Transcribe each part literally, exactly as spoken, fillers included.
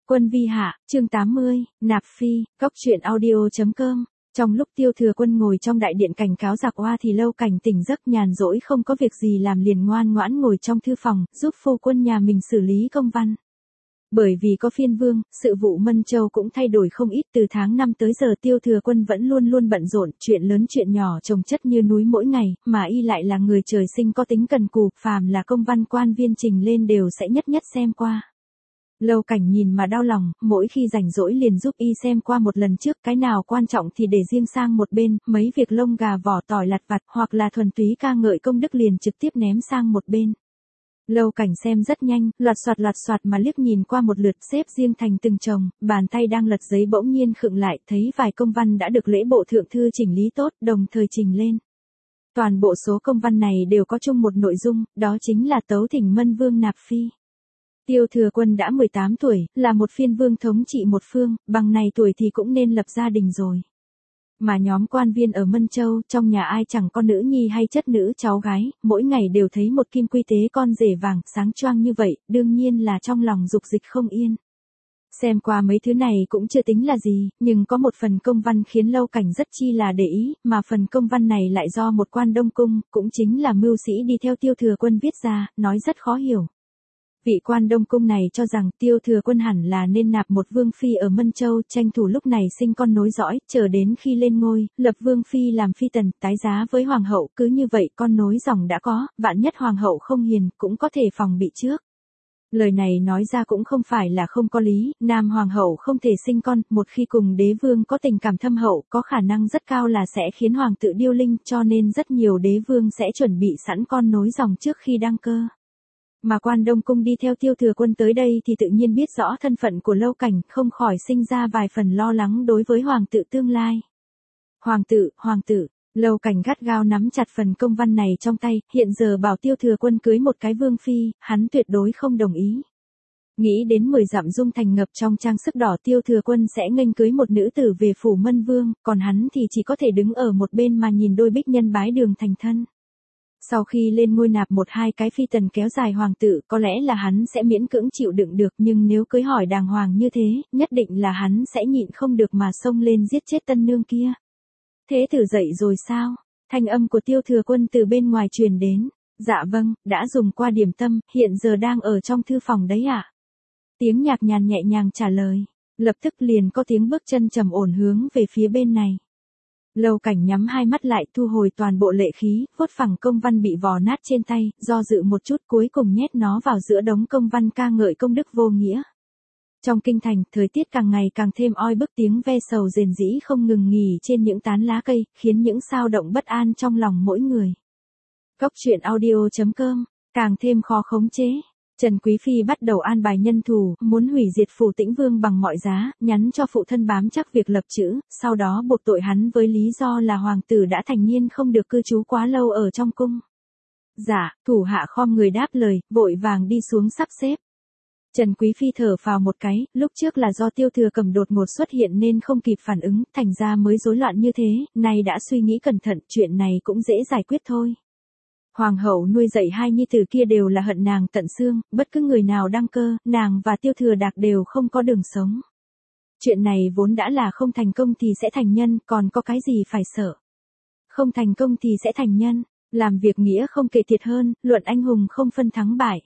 Quân vi hạ, chương tám mươi, nạp phi, góc truyện audio chấm com. Trong lúc Tiêu Thừa Quân ngồi trong đại điện cảnh cáo giặc oa thì Lâu Cảnh tỉnh giấc nhàn rỗi không có việc gì làm liền ngoan ngoãn ngồi trong thư phòng, giúp phu quân nhà mình xử lý công văn. Bởi vì có phiên vương, sự vụ Mân Châu cũng thay đổi không ít, từ tháng năm tới giờ Tiêu Thừa Quân vẫn luôn luôn bận rộn, chuyện lớn chuyện nhỏ chồng chất như núi mỗi ngày, mà y lại là người trời sinh có tính cần cù, phàm là công văn quan viên trình lên đều sẽ nhất nhất xem qua. Lâu Cảnh nhìn mà đau lòng, mỗi khi rảnh rỗi liền giúp y xem qua một lần trước, cái nào quan trọng thì để riêng sang một bên, mấy việc lông gà vỏ tỏi lặt vặt hoặc là thuần túy ca ngợi công đức liền trực tiếp ném sang một bên. Lâu Cảnh xem rất nhanh, loạt soạt loạt soạt mà liếc nhìn qua một lượt xếp riêng thành từng chồng, bàn tay đang lật giấy bỗng nhiên khựng lại, thấy vài công văn đã được lễ bộ thượng thư chỉnh lý tốt, đồng thời trình lên. Toàn bộ số công văn này đều có chung một nội dung, đó chính là tấu thỉnh Mân Vương nạp phi. Tiêu Thừa Quân đã mười tám tuổi, là một phiên vương thống trị một phương, bằng này tuổi thì cũng nên lập gia đình rồi. Mà nhóm quan viên ở Mân Châu, trong nhà ai chẳng có nữ nhi hay chất nữ cháu gái, mỗi ngày đều thấy một kim quy tế con rể vàng, sáng choang như vậy, đương nhiên là trong lòng dục dịch không yên. Xem qua mấy thứ này cũng chưa tính là gì, nhưng có một phần công văn khiến Lâu Cảnh rất chi là để ý, mà phần công văn này lại do một quan Đông Cung, cũng chính là mưu sĩ đi theo Tiêu Thừa Quân viết ra, nói rất khó hiểu. Vị quan Đông Cung này cho rằng Tiêu Thừa Quân hẳn là nên nạp một vương phi ở Mân Châu, tranh thủ lúc này sinh con nối dõi, chờ đến khi lên ngôi, lập vương phi làm phi tần, tái giá với hoàng hậu, cứ như vậy con nối dòng đã có, vạn nhất hoàng hậu không hiền, cũng có thể phòng bị trước. Lời này nói ra cũng không phải là không có lý, nam hoàng hậu không thể sinh con, một khi cùng đế vương có tình cảm thâm hậu, có khả năng rất cao là sẽ khiến hoàng tự điêu linh, cho nên rất nhiều đế vương sẽ chuẩn bị sẵn con nối dòng trước khi đăng cơ. Mà quan Đông Cung đi theo Tiêu Thừa Quân tới đây thì tự nhiên biết rõ thân phận của Lâu Cảnh, không khỏi sinh ra vài phần lo lắng đối với hoàng tự tương lai. Hoàng tử, hoàng tử, Lâu Cảnh gắt gao nắm chặt phần công văn này trong tay, hiện giờ bảo Tiêu Thừa Quân cưới một cái vương phi, hắn tuyệt đối không đồng ý. Nghĩ đến mười dặm dung thành ngập trong trang sức đỏ, Tiêu Thừa Quân sẽ nghênh cưới một nữ tử về phủ Mân Vương, còn hắn thì chỉ có thể đứng ở một bên mà nhìn đôi bích nhân bái đường thành thân. Sau khi lên ngôi nạp một hai cái phi tần kéo dài hoàng tử, có lẽ là hắn sẽ miễn cưỡng chịu đựng được, nhưng nếu cưới hỏi đàng hoàng như thế, nhất định là hắn sẽ nhịn không được mà xông lên giết chết tân nương kia. Thế tử dậy rồi sao? Thanh âm của Tiêu Thừa Quân từ bên ngoài truyền đến. Dạ vâng, đã dùng qua điểm tâm, hiện giờ đang ở trong thư phòng đấy ạ. À? Tiếng nhạc nhàn nhẹ nhàng trả lời. Lập tức liền có tiếng bước chân trầm ổn hướng về phía bên này. Lâu Cảnh nhắm hai mắt lại, thu hồi toàn bộ lệ khí, vuốt phẳng công văn bị vò nát trên tay, do dự một chút cuối cùng nhét nó vào giữa đống công văn ca ngợi công đức vô nghĩa. Trong kinh thành, thời tiết càng ngày càng thêm oi bức, tiếng ve sầu rền rĩ không ngừng nghỉ trên những tán lá cây, khiến những xao động bất an trong lòng mỗi người. Góc truyện audio chấm com, càng thêm khó khống chế. Trần Quý Phi bắt đầu an bài nhân thủ, muốn hủy diệt phủ Tĩnh Vương bằng mọi giá, nhắn cho phụ thân bám chắc việc lập chữ, sau đó buộc tội hắn với lý do là hoàng tử đã thành niên không được cư trú quá lâu ở trong cung. Dạ, thủ hạ khom người đáp lời, vội vàng đi xuống sắp xếp. Trần Quý Phi thở phào một cái, lúc trước là do Tiêu Thừa Cầm đột ngột xuất hiện nên không kịp phản ứng, thành ra mới rối loạn như thế, nay đã suy nghĩ cẩn thận, chuyện này cũng dễ giải quyết thôi. Hoàng hậu nuôi dạy hai nhi tử kia đều là hận nàng tận xương, bất cứ người nào đăng cơ, nàng và Tiêu Thừa Đạc đều không có đường sống. Chuyện này vốn đã là không thành công thì sẽ thành nhân, còn có cái gì phải sợ. Không thành công thì sẽ thành nhân, làm việc nghĩa không kể thiệt hơn, luận anh hùng không phân thắng bại.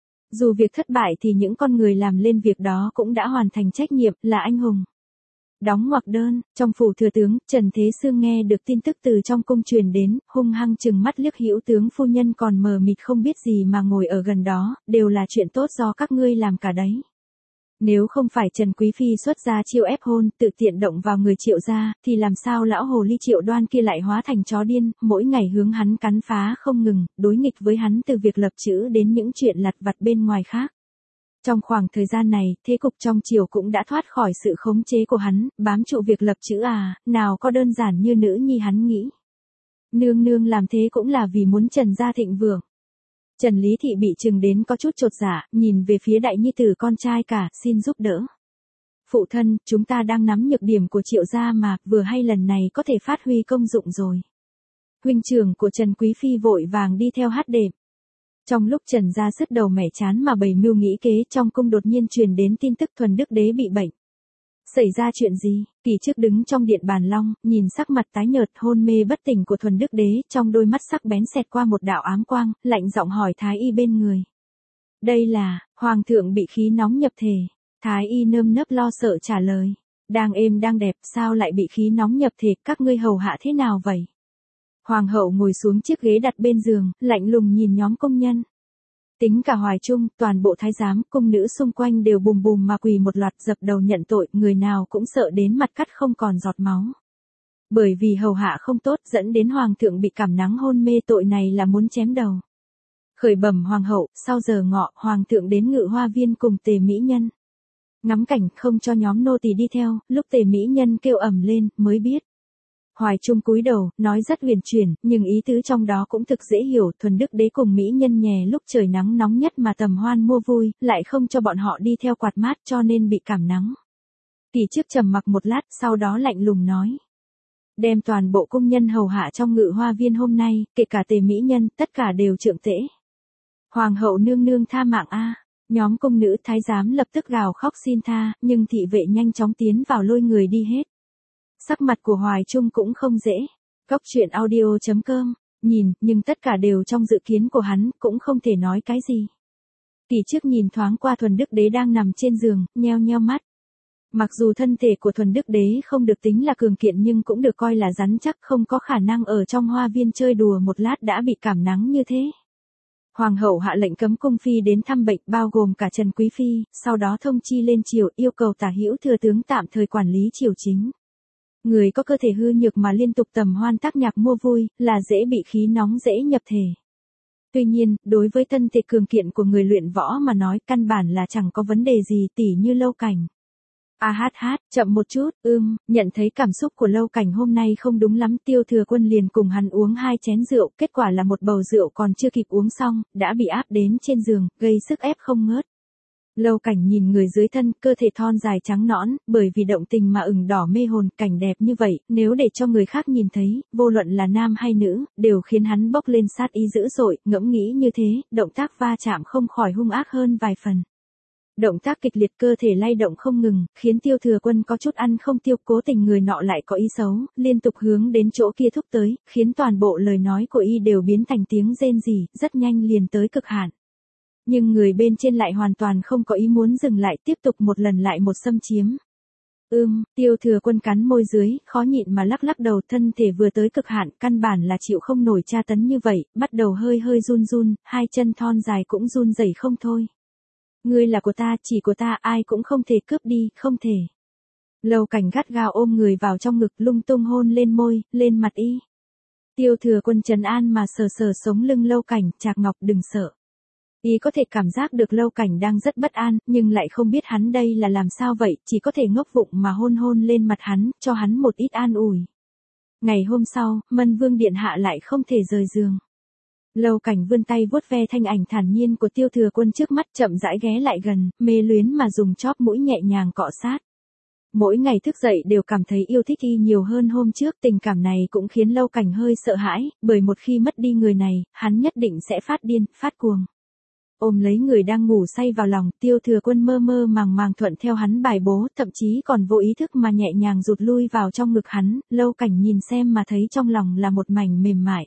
Dù việc thất bại thì những con người làm lên việc đó cũng đã hoàn thành trách nhiệm, là anh hùng. Đóng ngoặc đơn, trong phủ thừa tướng, Trần Thế Sương nghe được tin tức từ trong cung truyền đến, hung hăng chừng mắt liếc Hữu tướng phu nhân còn mờ mịt không biết gì mà ngồi ở gần đó, đều là chuyện tốt do các ngươi làm cả đấy. Nếu không phải Trần Quý Phi xuất ra chiêu ép hôn, tự tiện động vào người Triệu gia, thì làm sao lão hồ ly Triệu Đoan kia lại hóa thành chó điên, mỗi ngày hướng hắn cắn phá không ngừng, đối nghịch với hắn từ việc lập chữ đến những chuyện lặt vặt bên ngoài khác. Trong khoảng thời gian này, thế cục trong triều cũng đã thoát khỏi sự khống chế của hắn, bám trụ việc lập chữ à, nào có đơn giản như nữ nhi hắn nghĩ. Nương nương làm thế cũng là vì muốn Trần gia thịnh vượng. Trần Lý Thị bị chừng đến có chút chột dạ, nhìn về phía đại nhi tử con trai cả, xin giúp đỡ. Phụ thân, chúng ta đang nắm nhược điểm của Triệu gia mà, vừa hay lần này có thể phát huy công dụng rồi. Huynh trưởng của Trần Quý Phi vội vàng đi theo hát đệm. Trong lúc Trần gia sứt đầu mẻ chán mà bày mưu nghĩ kế, trong cung đột nhiên truyền đến tin tức Thuần Đức Đế bị bệnh. Xảy ra chuyện gì? Kỳ trước đứng trong điện bàn long, nhìn sắc mặt tái nhợt hôn mê bất tỉnh của Thuần Đức Đế, trong đôi mắt sắc bén xẹt qua một đạo ám quang, lạnh giọng hỏi Thái y bên người. Đây là, Hoàng thượng bị khí nóng nhập thể. Thái y nơm nớp lo sợ trả lời. Đang êm đang đẹp, sao lại bị khí nóng nhập thể, các ngươi hầu hạ thế nào vậy? Hoàng hậu ngồi xuống chiếc ghế đặt bên giường, lạnh lùng nhìn nhóm công nhân. Tính cả Hoài Trung, toàn bộ thái giám, cung nữ xung quanh đều bùm bùm mà quỳ một loạt dập đầu nhận tội, người nào cũng sợ đến mặt cắt không còn giọt máu. Bởi vì hầu hạ không tốt dẫn đến hoàng thượng bị cảm nắng hôn mê, tội này là muốn chém đầu. Khởi bẩm hoàng hậu, sau giờ ngọ, hoàng thượng đến Ngự Hoa Viên cùng Tề Mỹ Nhân. Ngắm cảnh không cho nhóm nô tỳ đi theo, lúc Tề Mỹ Nhân kêu ầm lên, mới biết. Hoài Trung cúi đầu, nói rất huyền chuyển, nhưng ý tứ trong đó cũng thực dễ hiểu. Thuần Đức Đế cùng Mỹ Nhân nhè lúc trời nắng nóng nhất mà tầm hoan mua vui, lại không cho bọn họ đi theo quạt mát cho nên bị cảm nắng. Kỳ trước trầm mặc một lát, sau đó lạnh lùng nói. Đem toàn bộ cung nhân hầu hạ trong Ngự Hoa Viên hôm nay, kể cả Tề Mỹ Nhân, tất cả đều trượng tễ. Hoàng hậu nương nương tha mạng a. Nhóm cung nữ thái giám lập tức gào khóc xin tha, nhưng thị vệ nhanh chóng tiến vào lôi người đi hết. Sắc mặt của Hoài Trung cũng không dễ. Cóc truyện audio chấm com, nhìn, nhưng tất cả đều trong dự kiến của hắn, cũng không thể nói cái gì. Kỳ trước nhìn thoáng qua Thuần Đức Đế đang nằm trên giường, nheo nheo mắt. Mặc dù thân thể của Thuần Đức Đế không được tính là cường kiện nhưng cũng được coi là rắn chắc, không có khả năng ở trong hoa viên chơi đùa một lát đã bị cảm nắng như thế. Hoàng hậu hạ lệnh cấm cung phi đến thăm bệnh, bao gồm cả Trần Quý Phi, sau đó thông chi lên triều yêu cầu Tả Hữu thừa tướng tạm thời quản lý triều chính. Người có cơ thể hư nhược mà liên tục tầm hoan tác nhạc mua vui, là dễ bị khí nóng dễ nhập thể. Tuy nhiên, đối với thân thể cường kiện của người luyện võ mà nói, căn bản là chẳng có vấn đề gì, tỉ như Lâu Cảnh. A hát hát, chậm một chút, ưm, nhận thấy cảm xúc của Lâu Cảnh hôm nay không đúng lắm, Tiêu Thừa Quân liền cùng hắn uống hai chén rượu, kết quả là một bầu rượu còn chưa kịp uống xong, đã bị áp đến trên giường, gây sức ép không ngớt. Lâu Cảnh nhìn người dưới thân, cơ thể thon dài trắng nõn, bởi vì động tình mà ửng đỏ mê hồn, cảnh đẹp như vậy, nếu để cho người khác nhìn thấy, vô luận là nam hay nữ, đều khiến hắn bốc lên sát ý dữ dội, ngẫm nghĩ như thế, động tác va chạm không khỏi hung ác hơn vài phần. Động tác kịch liệt, cơ thể lay động không ngừng, khiến Tiêu Thừa Quân có chút ăn không tiêu, cố tình người nọ lại có ý xấu, liên tục hướng đến chỗ kia thúc tới, khiến toàn bộ lời nói của y đều biến thành tiếng rên rỉ, rất nhanh liền tới cực hạn. Nhưng người bên trên lại hoàn toàn không có ý muốn dừng lại, tiếp tục một lần lại một xâm chiếm. Ưm, Tiêu Thừa Quân cắn môi dưới, khó nhịn mà lắc lắc đầu, thân thể vừa tới cực hạn, căn bản là chịu không nổi tra tấn như vậy, bắt đầu hơi hơi run run, hai chân thon dài cũng run rẩy không thôi. Ngươi là của ta, chỉ của ta, ai cũng không thể cướp đi, không thể. Lâu Cảnh gắt gao ôm người vào trong ngực, lung tung hôn lên môi, lên mặt y. Tiêu Thừa Quân trấn an mà sờ sờ sống lưng Lâu Cảnh, Trạc Ngọc đừng sợ. Y có thể cảm giác được Lâu Cảnh đang rất bất an, nhưng lại không biết hắn đây là làm sao vậy, chỉ có thể ngốc vụng mà hôn hôn lên mặt hắn, cho hắn một ít an ủi. Ngày hôm sau, Mân Vương điện hạ lại không thể rời giường. Lâu Cảnh vươn tay vuốt ve thanh ảnh thản nhiên của Tiêu Thừa Quân trước mắt, chậm rãi ghé lại gần, mê luyến mà dùng chóp mũi nhẹ nhàng cọ sát. Mỗi ngày thức dậy đều cảm thấy yêu thích y nhiều hơn hôm trước, tình cảm này cũng khiến Lâu Cảnh hơi sợ hãi, bởi một khi mất đi người này, hắn nhất định sẽ phát điên, phát cuồng. Ôm lấy người đang ngủ say vào lòng, Tiêu Thừa Quân mơ mơ màng màng thuận theo hắn bài bố, thậm chí còn vô ý thức mà nhẹ nhàng rụt lui vào trong ngực hắn, Lâu Cảnh nhìn xem mà thấy trong lòng là một mảnh mềm mại.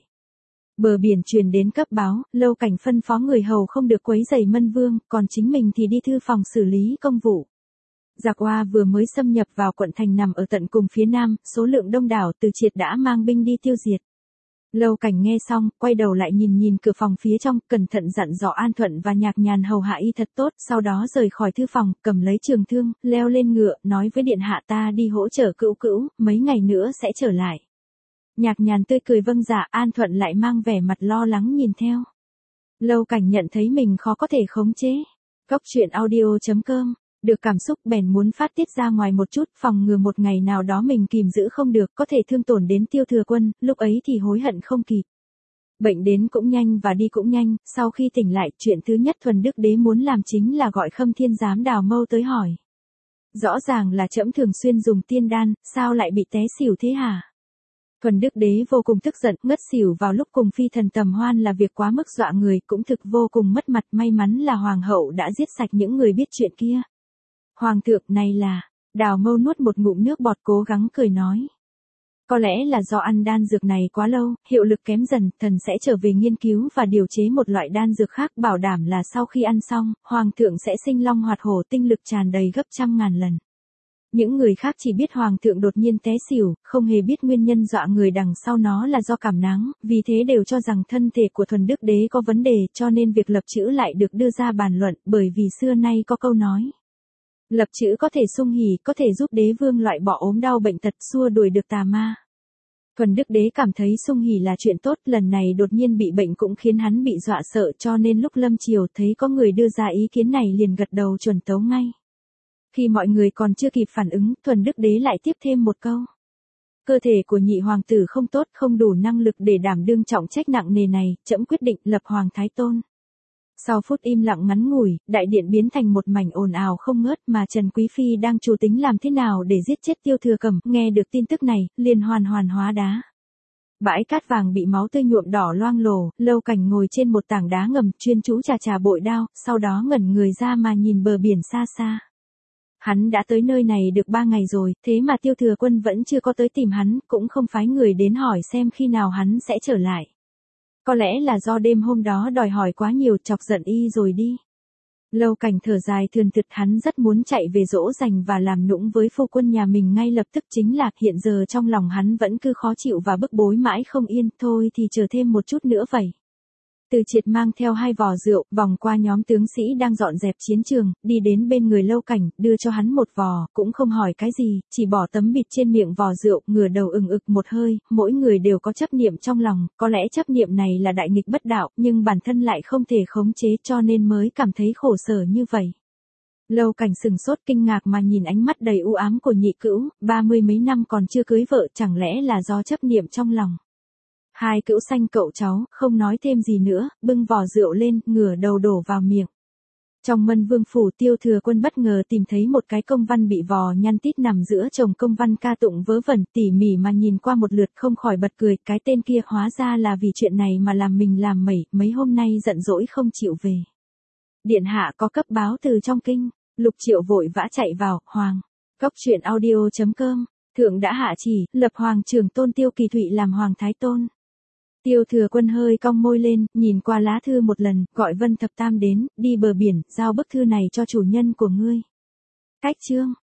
Bờ biển truyền đến cấp báo, Lâu Cảnh phân phó người hầu không được quấy rầy Mân Vương, còn chính mình thì đi thư phòng xử lý công vụ. Giặc Oa vừa mới xâm nhập vào quận thành nằm ở tận cùng phía nam, số lượng đông đảo, Từ Triệt đã mang binh đi tiêu diệt. Lâu Cảnh nghe xong, quay đầu lại nhìn nhìn cửa phòng phía trong, cẩn thận dặn dò An Thuận và Nhạc Nhàn hầu hạ y thật tốt, sau đó rời khỏi thư phòng, cầm lấy trường thương, leo lên ngựa, nói với điện hạ ta đi hỗ trợ Cữu Cữu, mấy ngày nữa sẽ trở lại. Nhạc Nhàn tươi cười vâng dạ, An Thuận lại mang vẻ mặt lo lắng nhìn theo. Lâu Cảnh nhận thấy mình khó có thể khống chế. Cóc truyện audio chấm com, được cảm xúc bèn muốn phát tiết ra ngoài một chút, phòng ngừa một ngày nào đó mình kìm giữ không được, có thể thương tổn đến Tiêu Thừa Quân, lúc ấy thì hối hận không kịp. Bệnh đến cũng nhanh và đi cũng nhanh, sau khi tỉnh lại, chuyện thứ nhất Thuần Đức Đế muốn làm chính là gọi Khâm Thiên Giám Đào Mâu tới hỏi. Rõ ràng là trẫm thường xuyên dùng tiên đan, sao lại bị té xỉu thế hả? Thuần Đức Đế vô cùng tức giận, ngất xỉu vào lúc cùng phi thần tầm hoan là việc quá mức dọa người, cũng thực vô cùng mất mặt, may mắn là hoàng hậu đã giết sạch những người biết chuyện kia. Hoàng thượng, này là, Đào Mâu nuốt một ngụm nước bọt cố gắng cười nói. Có lẽ là do ăn đan dược này quá lâu, hiệu lực kém dần, thần sẽ trở về nghiên cứu và điều chế một loại đan dược khác, bảo đảm là sau khi ăn xong, hoàng thượng sẽ sinh long hoạt hổ, tinh lực tràn đầy gấp trăm ngàn lần. Những người khác chỉ biết hoàng thượng đột nhiên té xỉu, không hề biết nguyên nhân dọa người đằng sau nó là do cảm nắng, vì thế đều cho rằng thân thể của Thuần Đức Đế có vấn đề, cho nên việc lập chữ lại được đưa ra bàn luận, bởi vì xưa nay có câu nói. Lập chữ có thể sung hỉ, có thể giúp đế vương loại bỏ ốm đau bệnh tật, xua đuổi được tà ma. Thuần Đức Đế cảm thấy sung hỉ là chuyện tốt, lần này đột nhiên bị bệnh cũng khiến hắn bị dọa sợ, cho nên lúc lâm triều thấy có người đưa ra ý kiến này liền gật đầu chuẩn tấu ngay. Khi mọi người còn chưa kịp phản ứng, Thuần Đức Đế lại tiếp thêm một câu. Cơ thể của nhị hoàng tử không tốt, không đủ năng lực để đảm đương trọng trách nặng nề này, trẫm quyết định lập Hoàng Thái Tôn. Sau phút im lặng ngắn ngủi, đại điện biến thành một mảnh ồn ào không ngớt, mà Trần Quý Phi đang chủ tính làm thế nào để giết chết Tiêu Thừa Cẩm, nghe được tin tức này, liền hoàn hoàn hóa đá. Bãi cát vàng bị máu tươi nhuộm đỏ loang lổ, Lâu Cảnh ngồi trên một tảng đá ngầm, chuyên chú chà chà bội đao, sau đó ngẩn người ra mà nhìn bờ biển xa xa. Hắn đã tới nơi này được ba ngày rồi, thế mà Tiêu Thừa Quân vẫn chưa có tới tìm hắn, cũng không phái người đến hỏi xem khi nào hắn sẽ trở lại. Có lẽ là do đêm hôm đó đòi hỏi quá nhiều, chọc giận y rồi đi. Lâu Cảnh thở dài thườn thượt, hắn rất muốn chạy về dỗ dành và làm nũng với phu quân nhà mình ngay lập tức, chính là hiện giờ trong lòng hắn vẫn cứ khó chịu và bức bối mãi không yên, thôi thì chờ thêm một chút nữa vậy. Từ Triệt mang theo hai vò rượu, vòng qua nhóm tướng sĩ đang dọn dẹp chiến trường, đi đến bên người Lâu Cảnh, đưa cho hắn một vò, cũng không hỏi cái gì, chỉ bỏ tấm bịt trên miệng vò rượu, ngửa đầu ừng ực một hơi, mỗi người đều có chấp niệm trong lòng, có lẽ chấp niệm này là đại nghịch bất đạo, nhưng bản thân lại không thể khống chế cho nên mới cảm thấy khổ sở như vậy. Lâu Cảnh sừng sốt kinh ngạc mà nhìn ánh mắt đầy u ám của nhị cữu, ba mươi mấy năm còn chưa cưới vợ, chẳng lẽ là do chấp niệm trong lòng. Hai cữu xanh cậu cháu, không nói thêm gì nữa, bưng vò rượu lên, ngửa đầu đổ vào miệng. Trong Mân Vương phủ, Tiêu Thừa Quân bất ngờ tìm thấy một cái công văn bị vò nhăn tít nằm giữa chồng công văn ca tụng vớ vẩn, tỉ mỉ mà nhìn qua một lượt không khỏi bật cười, cái tên kia hóa ra là vì chuyện này mà làm mình làm mẩy, mấy hôm nay giận dỗi không chịu về. Điện hạ có cấp báo từ trong kinh, Lục Triệu vội vã chạy vào, hoàng. Góc truyện audio chấm com, thượng đã hạ chỉ, lập Hoàng Trường Tôn Tiêu Kỳ Thụy làm Hoàng Thái Tôn. Tiêu Thừa Quân hơi cong môi lên, nhìn qua lá thư một lần, gọi Vân Thập Tam đến, đi bờ biển, giao bức thư này cho chủ nhân của ngươi. Cách chương.